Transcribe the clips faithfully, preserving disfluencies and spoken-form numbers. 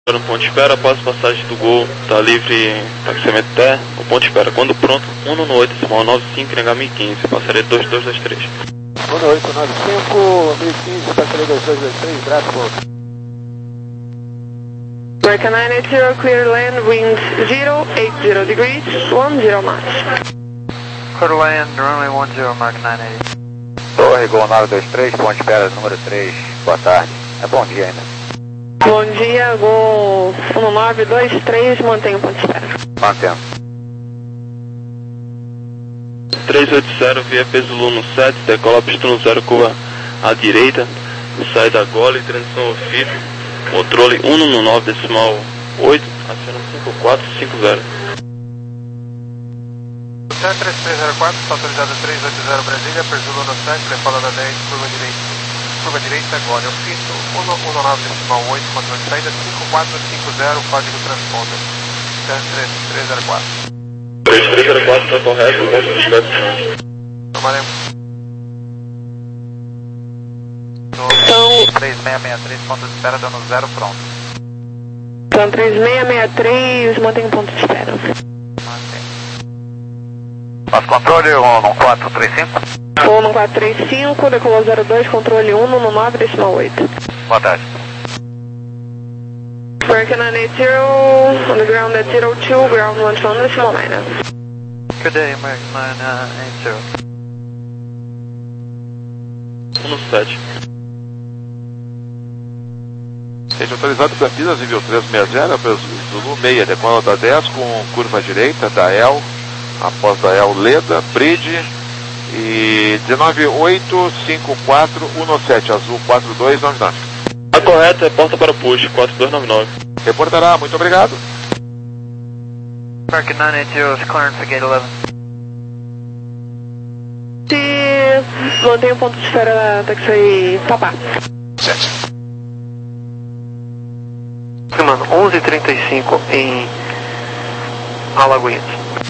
No ponto de espera, após passagem do Gol, tá livre taxiamento até o ponto de espera. Quando pronto, um no oito, decimal nove cinco, N H mil e quinze, passaria dois dois dois três. um no oito nove cinco, mil e quinze, passaria dois dois dois três, Brasco. American nine eight zero, clear land, wind zero, eight zero degrees, one zero knots. Clear land, runway one zero, American nine eighty. Torre, Gol nove dois três, ponto de espera número três, boa tarde. É bom dia ainda. Bom dia, Gol um nove dois três, mantenha o ponto de espera. Mantendo. três oito zero, via peso Luno sete, decola pista no zero, curva à direita, saída gole, transição F I P, controle um no nove, decimal oito, aciona cinco quatro cinco zero. três três zero quatro, está autorizado três oito zero Brasília, peso Luno sete, decola da dez, curva direita. Curva direita agora, eu fiz um no nove decimal oito, controle de saída cinco quatro cinco zero, código transponder, três três zero quatro. três três zero quatro está correto, ponto de espera. Trabalhamos. Então, três seis seis três, ponto de espera, dando zero pronto. então três seis seis três, mantenha o ponto de espera. Mantém. Nosso controle um quatro três cinco. um quatro três cinco, decolou zero dois, controle um no nove decimal oito. Boa tarde. American nine eight zero, on the ground at zero two, ground one one decimal nine. Good day, American nine eight zero. um no sete. Seja autorizado Campinas, nível três seis zero, Zulu seis, decola da dez com curva direita, da E L, após da E L Leda, Bridge, e dezenove oito cinco quatro um sete, azul quatro dois nove nove. A correta é porta para push, quatro dois nove nove. Reportará, muito obrigado. American nine eight zero, clearance for gate eleven. Se mantenha o ponto de espera até que sair papá. sete. Mano, onze e trinta e cinco em Alagoinhas.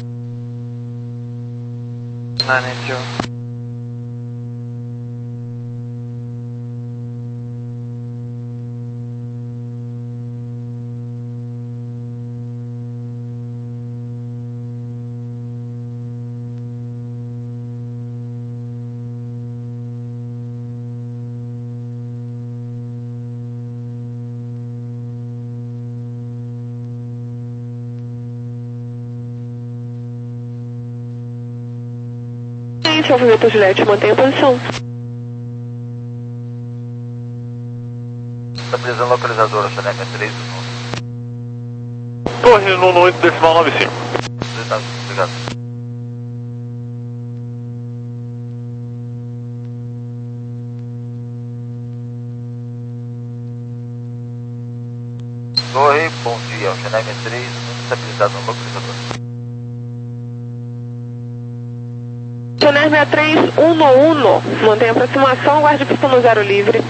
nine eight zero. Sim, Alfabeto Juliette, mantenha a posição. Estabilizando localizadora, C N M três. Torre no oito decimal nove cinco. Obrigado. Torre, bom dia, C N M três, estabilizado no localizador. Sonar sessenta e três, um um, mantenha a aproximação, guarde pista no zero livre.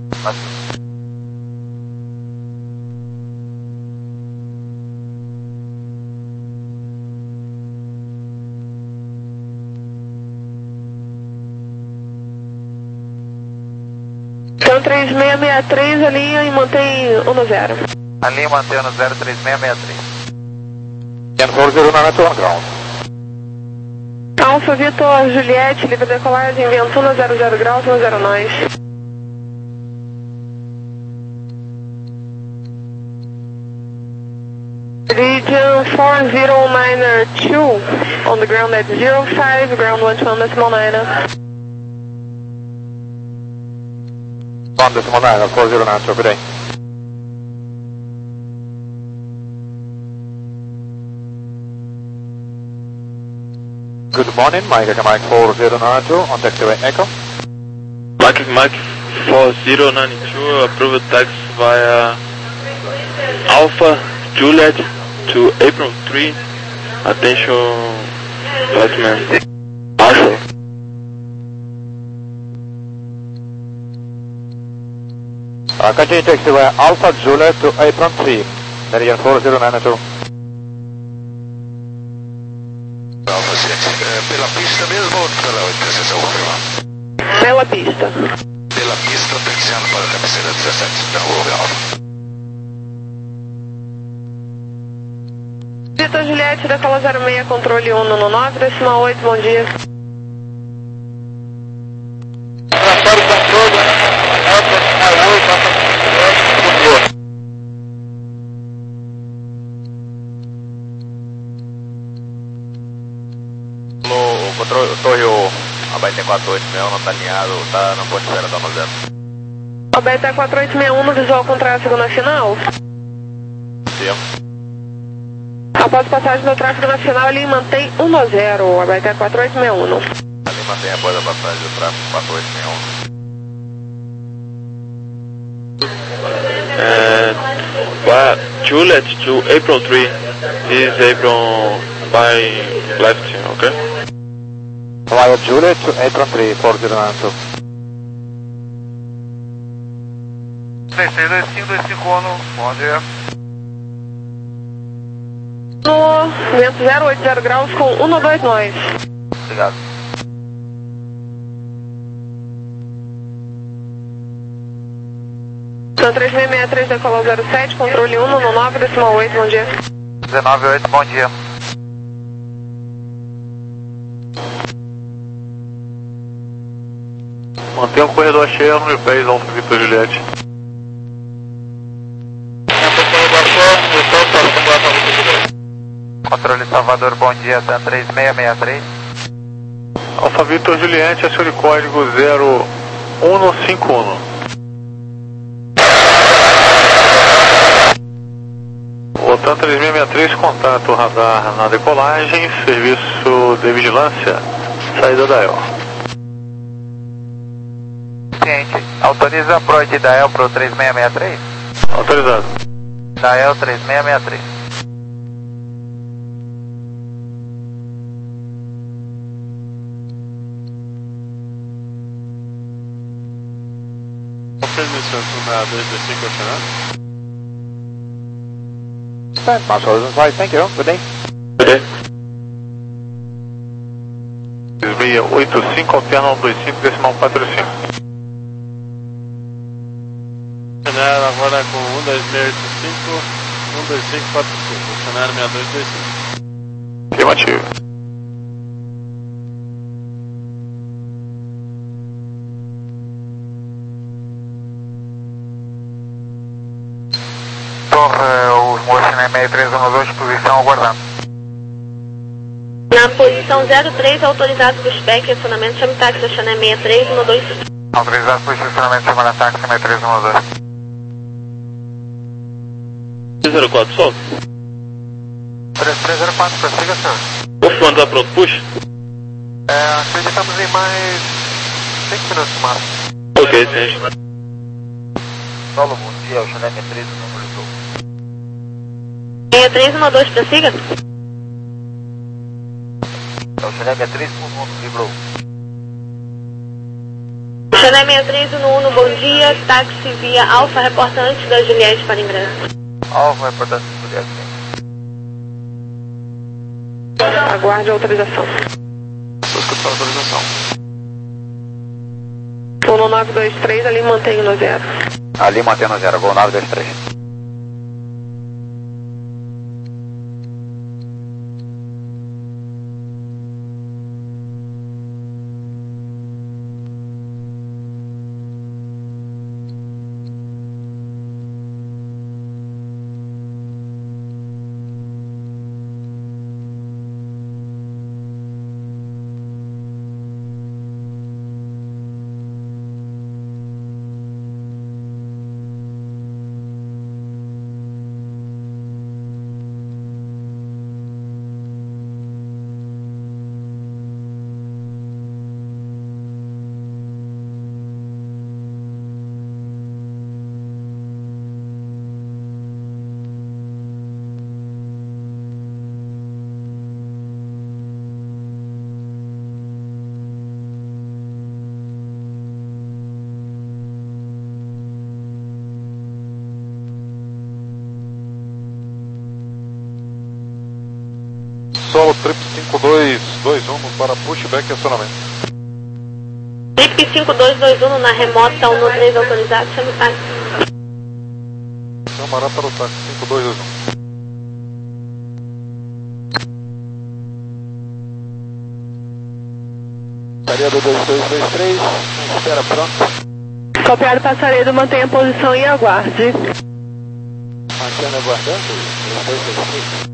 Então três seis seis três, alinha e mantém um no zero. Alinha mantendo zero três seis seis três. And four zero nine on ground. Alfa Vitor Juliette, livre decolagem, vento na zero zero graus, no zero nós. Region four zero nine two, on the ground at zero five, ground one one decimal nine. one decimal nine, four zero nine, so good day. Good morning, Mike, Mike four zero nine two, on taxiway Echo. Mike, Mike four zero nine two, approved taxi via Alpha Juliet to April three. Attention, flightman. Alpha. Uh, continue taxiway Alpha Juliet to April three, Meridian four zero nine two. Pela pista mesmo ou pela interseção? Pela pista. Pela pista, taxiando para a cabeceira dezessete, da rua Alfa. Vitor Juliette, decola zero seis, controle um no nove, decimal oito, bom dia. Relatório controle, Alfa decimal oito, Alfa decimal oito, por favor. O controle, o torre, o A B T quatro oito seis um não está alinhado, está no ponto zero, está no zero. A B T quatro oito seis um no visual contrário nacional. Sim. Após passagem do tráfego nacional, ele mantém um no zero, a B T quatro oito seis um. Ali mantém após a passagem do tráfego quatro oito seis um. Uh, but Juliet to April three is April by left, okay? Via Juliet to April three, four zero nine two. três seis dois cinco dois cinco um, bom dia. No vento zero oito zero graus com um no dois nós. Obrigado. São três seis seis três, decola zero sete, controle um no nove, decimal oito, bom dia. dezenove oito, bom dia. Mantenha o corredor cheio no dez, Alfa Vitor Juliette. Controle Salvador, bom dia, Dan três seis seis três. Alfa Vitor Juliette, acione código zero um cinco um. Voltando três seis seis três, contato radar na decolagem, serviço de vigilância, saída da E L. Ciente, autoriza a approach da E L para o três seis seis três? Autorizado. Da E L três seis seis três. Marshal Horizon five, thank you, good day. Good day. seis oito cinco, alterna um dois cinco, decimal quatro cinco. Cenário agora com um dois seis oito cinco, um dois cinco quatro cinco, cenário seis dois dois cinco. Afirmativo. Torre, os moços na seis três um dois, posição aguardando. Na posição zero três, autorizado para o S P E C, acionamento, chame táxi, Oxané seis três um dois. Autorizado para o estacionamento, chamando táxi seis três um dois. zero quatro, solta. três três zero quatro, prossiga, senhor. O front está pronto, puxa? É, acreditamos em mais cinco minutos no máximo. Ok, sim. Solo, bom dia, Oxané seis três um número do seis três um dois, prossiga. Oxané seis três um número librou. Oxané seis três um um, bom dia, táxi via Alfa, reportante da Juliette para ingresso. Alfa, reportante da Juliette. Aguarde a autorização. Estou escutando a autorização. um no nove dois três, ali mantém no zero. Ali mantendo zero, voo nove dois três. Solo trip cinco dois dois um para pushback e acionamento. Trip cinco dois dois um na remota um no três autorizado, chame táxi. Camará para o táxi cinco dois dois um. Passaredo dois dois dois três, espera pronto. Copiado Passaredo, mantenha a posição e aguarde. Mantendo aguardando, dois dois dois três.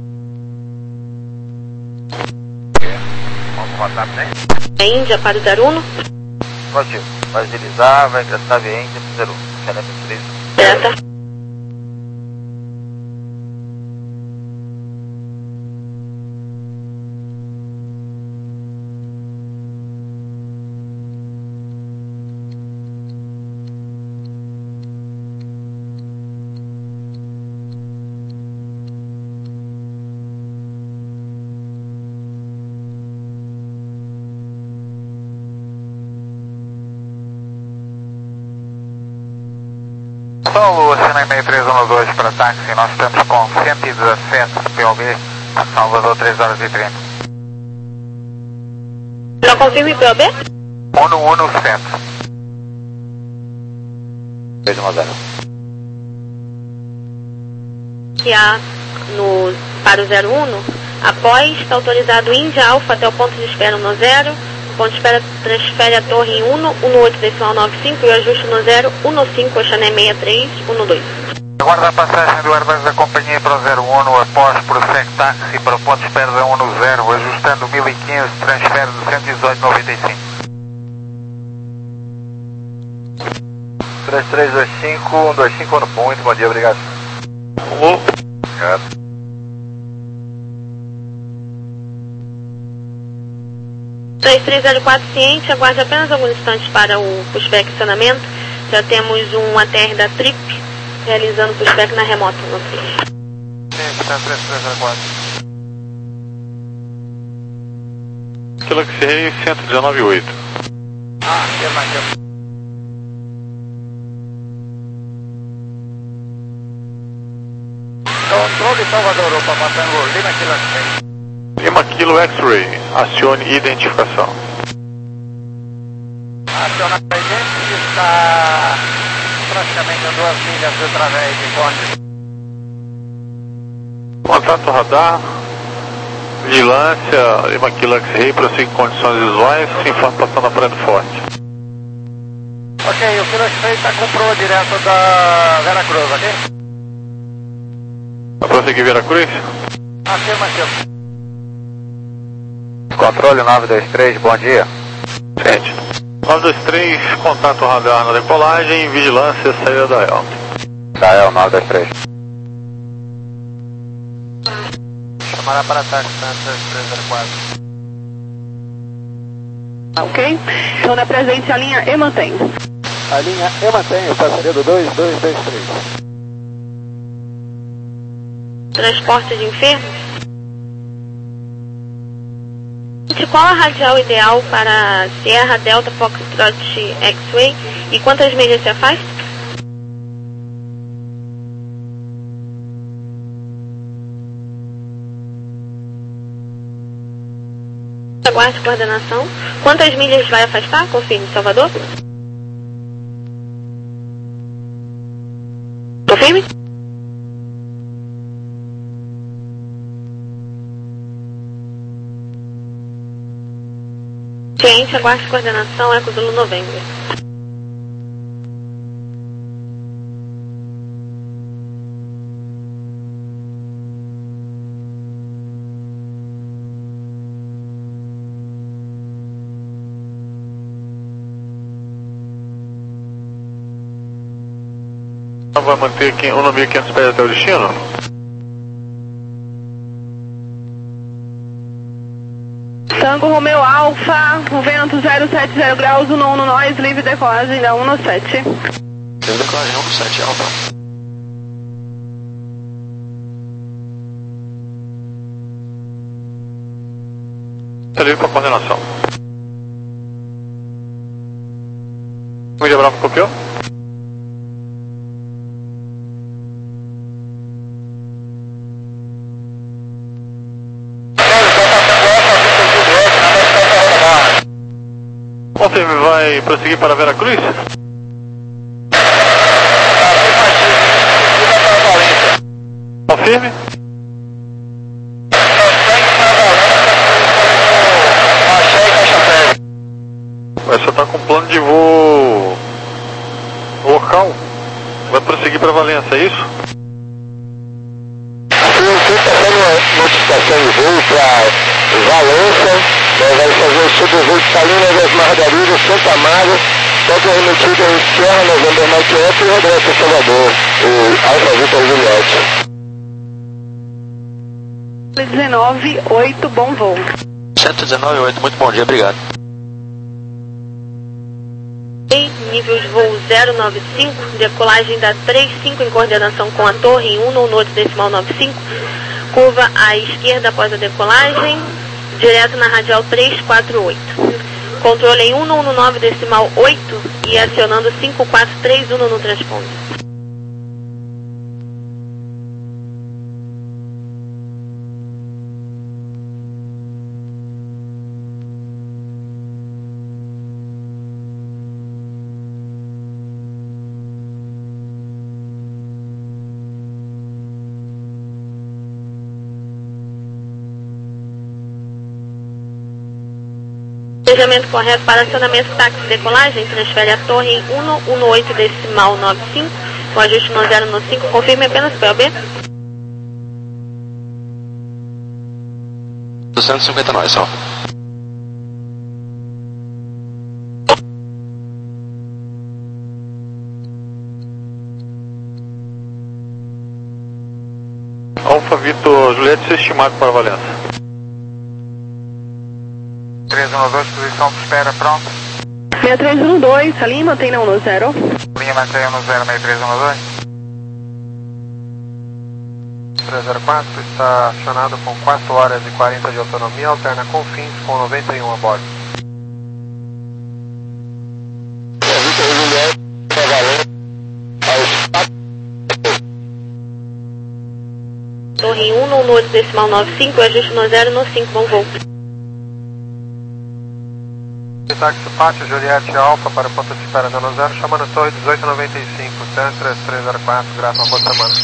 Vamos rodar, né? É Índia para o zero um? Positivo. Vai deslizar, vai ingressar via Índia para o zero um. Caneta três. Certo. Paulo, C nove seis três um dois para táxi, nós estamos com cento e dezassete P O B, Salvador, três horas e trinta. Não confirme P O B? um um um sete. três um zero. Que há no, para o zero um, após está autorizado Índia Alfa até o ponto de espera no zero, o ponto de espera transfere a torre em um um oito decimal nove cinco e o ajuste no zero um cinco, Oxané sessenta e três um dois. Aguarda a passagem do Airbus da companhia para o zero um, após prossegue táxi para o ponto de espera da um zero, ajustando mil e quinze, transfere de cento e dezoito noventa e cinco. três três dois cinco, um dois cinco no ponto, bom dia, obrigado. Obrigado. três três zero quatro ciente, aguarde apenas alguns instantes para o pushback acionamento. Já temos um A T R da Trip realizando pushback na remota no três. Sim, três três zero quatro. Kilo X-Ray cento e dezenove ponto oito. Ah, aqui mais aqui. Controle Salvador, Opa, Matango, Lima Kilo X-Ray. Lima Kilo X-Ray, acione identificação. Aciona a gente, está praticamente a duas milhas através de Conde. Contato radar, vigilância, Lima Kilo X-Ray, prossiga em condições visuais, sem informação da Praia do Forte. Ok, o Kilo X-Ray está com proa direto da Veracruz, ok? Vai prosseguir Veracruz? Afirmativo. Controle nove dois três, bom dia. Sente. nove dois três, contato radar na decolagem, vigilância, saída da E L. Da E L nove dois três. Chamará para táxi, três três zero quatro. Ok? Então, na presente, a linha E mantém. A linha E mantém, o passaredo dois dois dois três. Transporte de enfermos? Qual a radial ideal para Sierra Delta Foxtrot X-Ray e quantas milhas se afasta? Aguarde coordenação. Quantas milhas vai afastar? Confirme, Salvador. Confirme. Ciente, aguarde coordenação, Eco Zulu Novembro. Vai manter um mil e quinhentos pés até o destino? Tango Romeo Alfa, o vento zero sete zero graus, um um nós, livre decolagem da um sete. Livre decolagem um sete, Alfa. Está livre para coordenação. Índia Bravo copiou? Confirme, vai prosseguir para Veracruz? Confirme. voo local, vai prosseguir para Valença, é isso? Sim, sim, está dando uma notificação de voo para Valença, né, vai fazer o sobrevoo de Salinas das Margaridas, Santa Amaro, toque remetido em Sierra, November Mike F e regresso a Salvador, o Alfa Vitor Juliette. dezenove oito, bom voo. cento e dezenove oito, muito bom dia, obrigado. Nível de voo zero nove cinco, decolagem da trinta e cinco em coordenação com a torre em um no oito decimal nove cinco, curva à esquerda após a decolagem, direto na radial trezentos e quarenta e oito. Controle em um no nove decimal oito e acionando cinco quatro três um no transponder. Planejamento correto para acionamento táxi decolagem, transfere a torre em um no oito decimal nove cinco, com ajuste no zero no cinco, confirme apenas P O B. duzentos e cinquenta e nove, só. Alfa Vitor Juliette, estimado para Valença. três um dois, posição de espera, pronto. seis três um dois, a linha mantém na um no zero. Linha mantém no zero, seis três um dois. três zero quatro, está acionado com quatro horas e quarenta de autonomia, alterna com fins com noventa e um a bordo. Torre em um no oito decimal nove cinco, ajuste no zero no cinco, bom voo. Táxi Pátio, Juliette Alfa para ponto de espera dano zero, chamando torre dezoito noventa e cinco, Centro três zero quatro, grato, uma boa semana.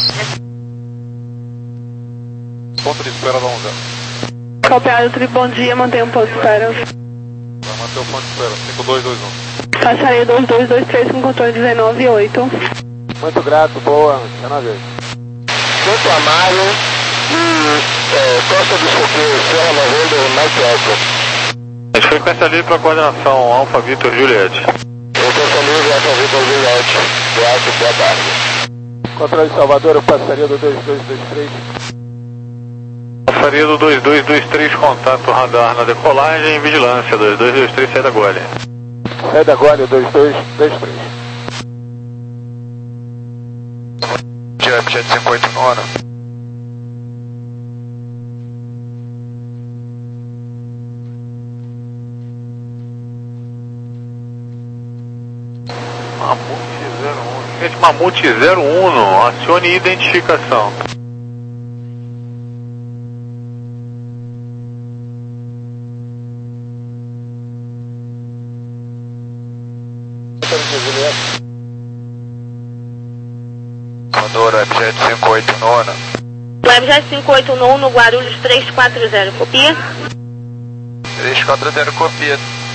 Ponto de espera dano zero. Copiado, tri, bom dia, mantenha um ponto de espera. Vai manter o ponto de espera, cinco dois dois um. Passaria dois dois dois três com controle dezenove oito. Muito grato, boa, cena vez. Santo Amaro e é, Costa dos Coqueiros, Sierra November, Mike Echo. Frequência livre para coordenação, Alfa Vitor Juliette. Frequência livre, Alfa Vitor Juliette. Graças, boa tarde. Controle de Salvador, eu passaria do dois dois dois três. Passaria do dois dois dois três, contato radar na decolagem e vigilância, dois dois dois três, sai da Gole. Sai da Gole, dois dois dois três. Jet, jet cinco oito nove. Mamute zero um. Gente, Mamute zero um, acione identificação. Condor, Webjet cinco oito nove. Webjet cinco oito nove no Guarulhos três quatro zero, copia? três quatro zero, copia.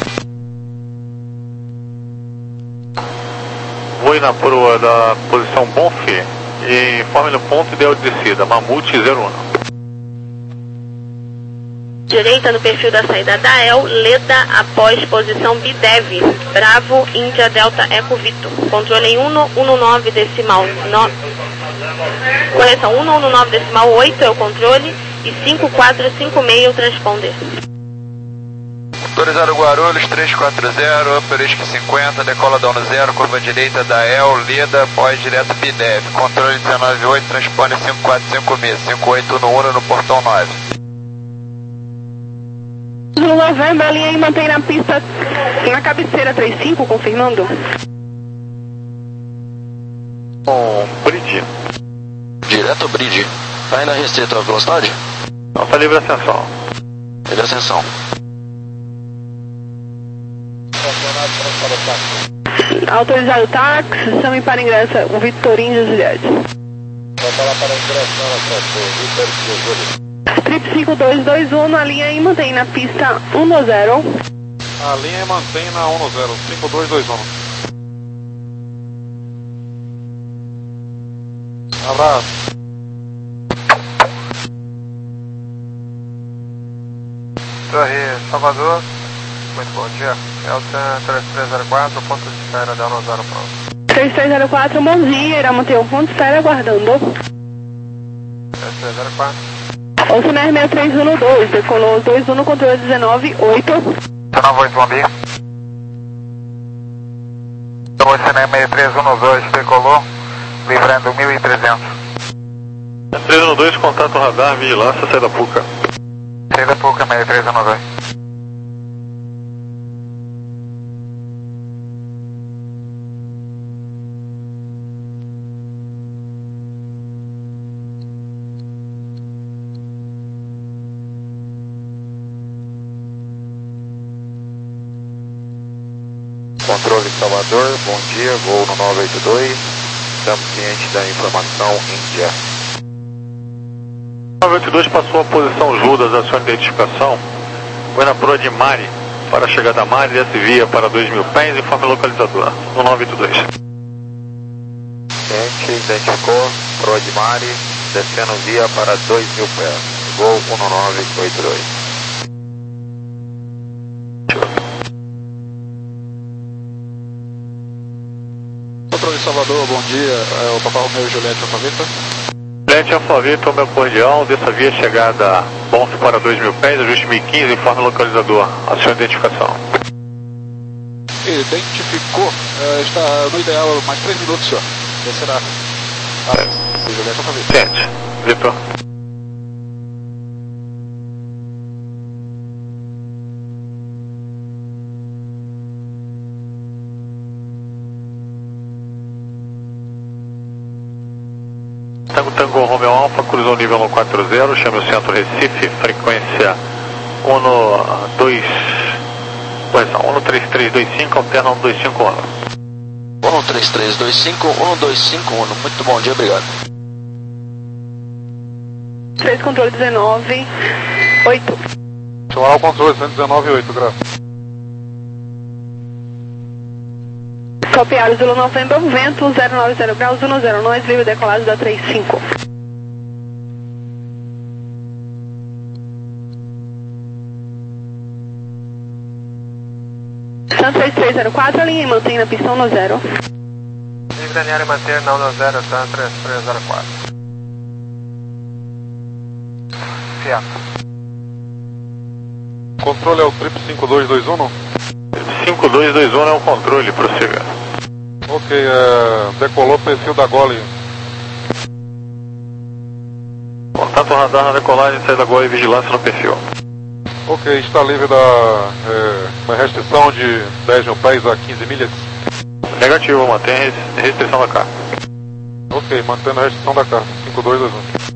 Voe na proa da posição Bonf e informe no ponto ideal de descida, Mamute zero um. Direita no perfil da saída da E L, Leda após posição Bidev, Bravo, Índia, Delta, Eco, Vito. Controle em um no nove decimal nove. Correção, um no nove decimal oito é o controle e cinco quatro cinco seis é o transponder. Autorizado Guarulhos três quatro zero, Upper I S C cinquenta, decola down zero, curva direita da E L, Leda, pós direto Bidev. Controle dezenove oito, transpone cinco quatro cinco seis, cinco oito no um no portão nove. No November, a linha aí mantém na pista, na cabeceira trinta e cinco, confirmando. Com Bridge. Direto Bridge. Tá ainda restrito a velocidade? Não, tá livre ascensão. Livre ascensão. Autorizado táxi, chame para ingresso o Vitorinho de Juliette. Trip cinco dois dois um na linha e mantém na pista um no zero. A linha mantém na um zero, cinco dois dois um. Abraço. Torre Salvador, muito bom dia. Elton três três zero quatro, ponto de espera, Delta zero pronto. três três zero quatro, bom dia, irá manter o ponto de espera aguardando. três três zero quatro. Ouça M R seis três um dois, decolou dois um no controle dezenove oito. dezenove oito, bom dia. Ouça M R seis três um dois, decolou, livrando mil e trezentos. três um dois, contato radar, vigilância, sai da Puca. Sai da Puca, M R seis três um dois. Controle Salvador, bom dia, voo no nove oito dois, estamos cientes da informação Índia. nove oito dois passou a posição Judas da sua identificação, foi na proa de Mari, para a chegada a Mari, desce via para dois mil pés, informe localizador, no nove oito dois. Ciente, identificou, proa de Mari, descendo via para dois mil pés, voo um nove oito dois. Controle Salvador, bom dia, é o Papa Romeu Juliette Alfaveta. Juliette Alfaveta, o meu cordial, dessa via chegada Bonf para dois mil pés, ajuste mil e quinze, informe localizador, a sua identificação. Identificou, é, está no ideal mais três minutos, senhor. Descerá. Ah, Juliette Alfaveta. Ciente, Vitor. Tango Tango Romeo Alfa, cruzou nível no quatro zero, chame o centro Recife, frequência um dois, correção, um três três dois cinco, alterna um dois cinco um. um três três dois cinco, um dois cinco um, muito bom dia, obrigado. três controle dezenove oito. Chamar o controle cento e dezenove oito, graças. Copiado Zulu November, vento zero nove zero graus, um zero nove, livre decolado da três cinco. Santos três três zero quatro, alinha e mantém na pistão no zero. Livre Daniel e manter não no zero, Santos três três zero quatro. Fiato. Controle é o triplo cinco dois dois um? cinco dois dois um é o controle, prossiga. Ok, é, decolou perfil da Gole. Contato radar na decolagem, saída da Gole e vigilância no perfil. Ok, está livre da é, uma restrição de dez mil pés a quinze milhas. Negativo, mantém a restrição da carta. Ok, mantendo a restrição da carta, cinco dois dois um.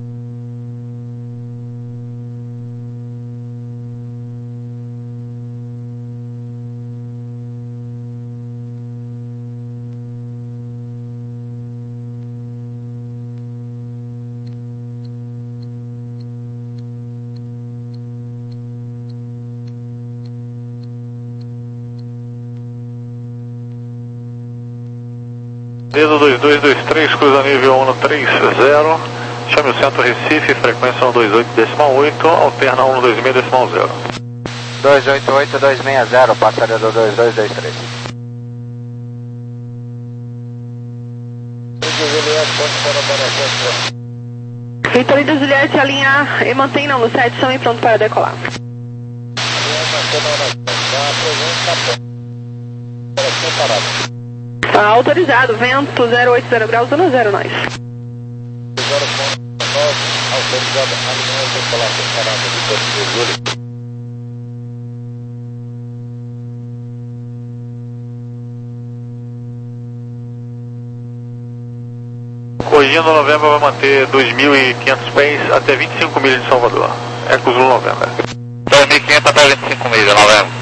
Dedo dois dois dois três, cruza nível um três zero, chame o centro Recife, frequência um dois oito decimal oito, alterna um dois seis decimal zero. dois oito oito dois seis zero, passaria do dois dois dois três. Vitor e da Juliette, alinhar e mantém não no sete, são e pronto para decolar. Tá autorizado, vento zero oito zero graus, um zero nós. Autorizado, alinhar e decolar, separado, Vitor Júlio. Corrigindo Novembro vai manter dois mil e quinhentos pés até vinte e cinco milhas de Salvador. Eco Zulu Novembro. dois mil e quinhentos até vinte e cinco milhas, Novembro.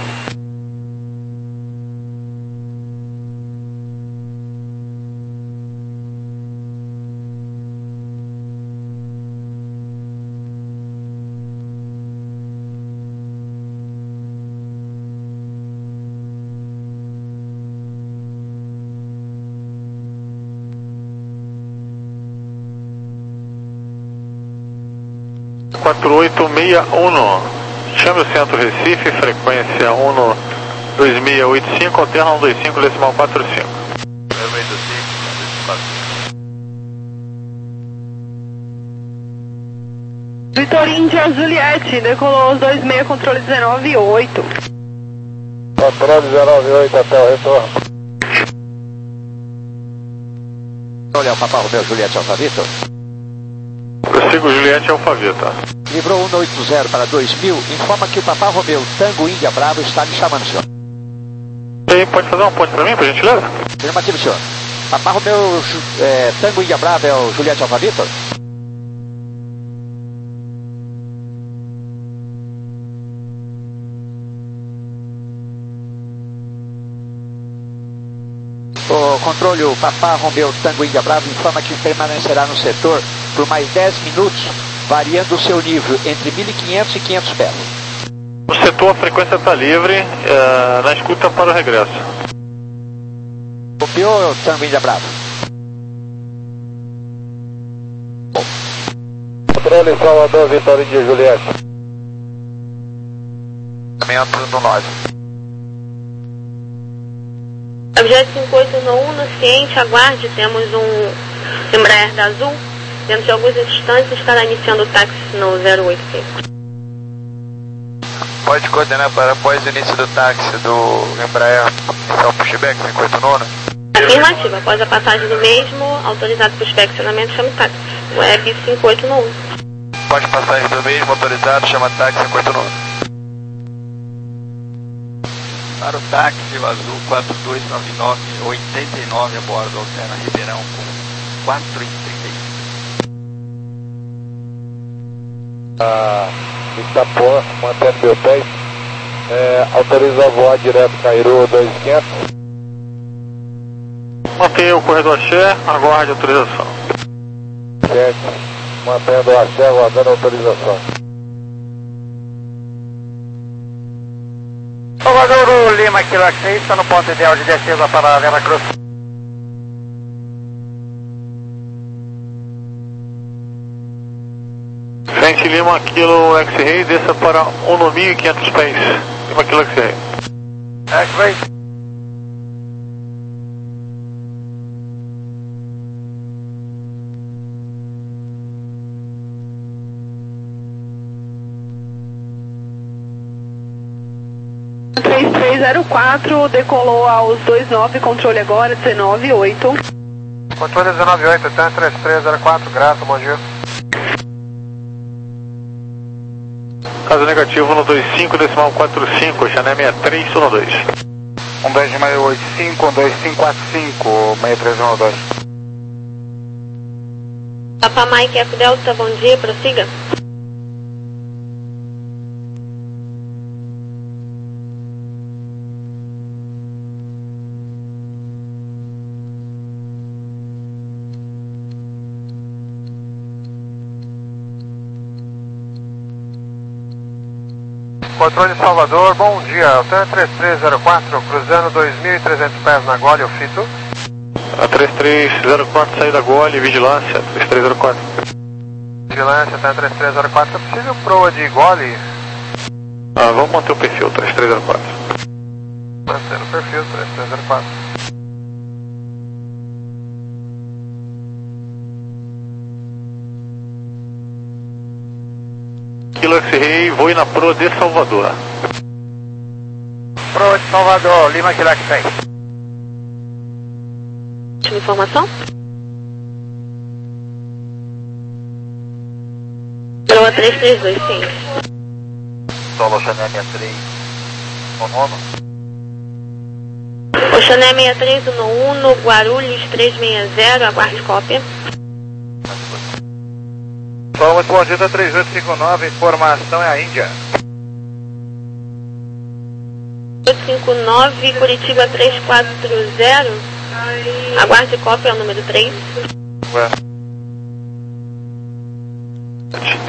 quatro oito seis um. Chame o centro Recife, frequência um dois seis oito cinco, alterna um dois cinco decimal quatro cinco. Vitor Índia Juliette, decolou os dois seis, controle dezenove oito. Controle dezenove oito até o retorno. Olha, o Papa Romeu Juliette Alfa Vitor. Prossigo Juliette Alfa Vitor. Livrou um oito zero para dois mil, informa que o Papa Romeu Tango Índia Bravo está lhe chamando, senhor. E pode fazer uma ponte para mim, por gentileza? Afirmativo, senhor. Papa Romeu é, Tango Índia Bravo é o Juliette Alfa Vitor? O controle, o Papa Romeu Tango Índia Bravo informa que permanecerá no setor por mais dez minutos, variando o seu nível entre mil e quinhentos e quinhentos pés. No setor a frequência está livre, é, na escuta para o regresso. Copiou, Tango Índia Bravo? Controle Salvador, Vitor Índia Juliette. Caminhando do nove. Objeto cinco oito um no ciente, aguarde, temos um Embraer da Azul. Dentro de alguns instantes estará iniciando o táxi no zero oito cinco. Pode coordenar para após o início do táxi do Embraer, iniciar o pushback cinco oito nove? Afirmativa, após a passagem do mesmo, autorizado para o inspecionamento, chama o táxi. Web cinco oito um. Após passagem do mesmo, autorizado, chama táxi cinco oito nove. Para o táxi, o Azul quatro dois nove nove, oitenta e nove a bordo, alterna Ribeirão com quatro e trinta e cinco. Ah, Itapó, mantendo meu pé. É, autoriza a voar direto Cairu dois mil e quinhentos. Mantenha o corredor Axé, aguarde a autorização. Cheque, mantendo o Axé, aguardando a autorização. Salvador Lima, Kilo seis, está no ponto ideal de descida para Vera Cruz. Frente Lima, Kilo X-Ray, desça para um mil e quinhentos pés. Lima, Kilo X-Ray. X-Ray. três três zero quatro, decolou aos dois nove, controle agora, dezenove oito. Controle dezenove oito, T A N três três zero quatro, grato, bom dia. Caso negativo no dois cinco decimal quatro cinco, Chané sessenta e três um dois. um dois seis oito cinco, um dois cinco quatro cinco, seis três um dois. Papa Mike F Delta, bom dia, prossiga. Controle de Salvador, bom dia, T A N três três zero quatro, cruzando dois mil e trezentos pés na Gole, o Fito. A três três zero quatro, saída Gole, vigilância, três três zero quatro. Vigilância, T A N três três zero quatro, é possível proa de Gole? Ah, vamos manter o perfil, três três zero quatro. Manter o perfil, três três zero quatro. Kilo X-Ray, voe na proa de Salvador. Proa de Salvador, Lima Kilo seis. Última informação? Proa três três dois cinco. Solo Chané sessenta e três, o nono. O Chané sessenta e três um no Guarulhos três seis zero, aguarde cópia. Solo muito bom dia, três oito cinco nove, informação é a Índia. oito cinco nove, Curitiba três quatro zero, aguarde cópia, é o número três. Ué.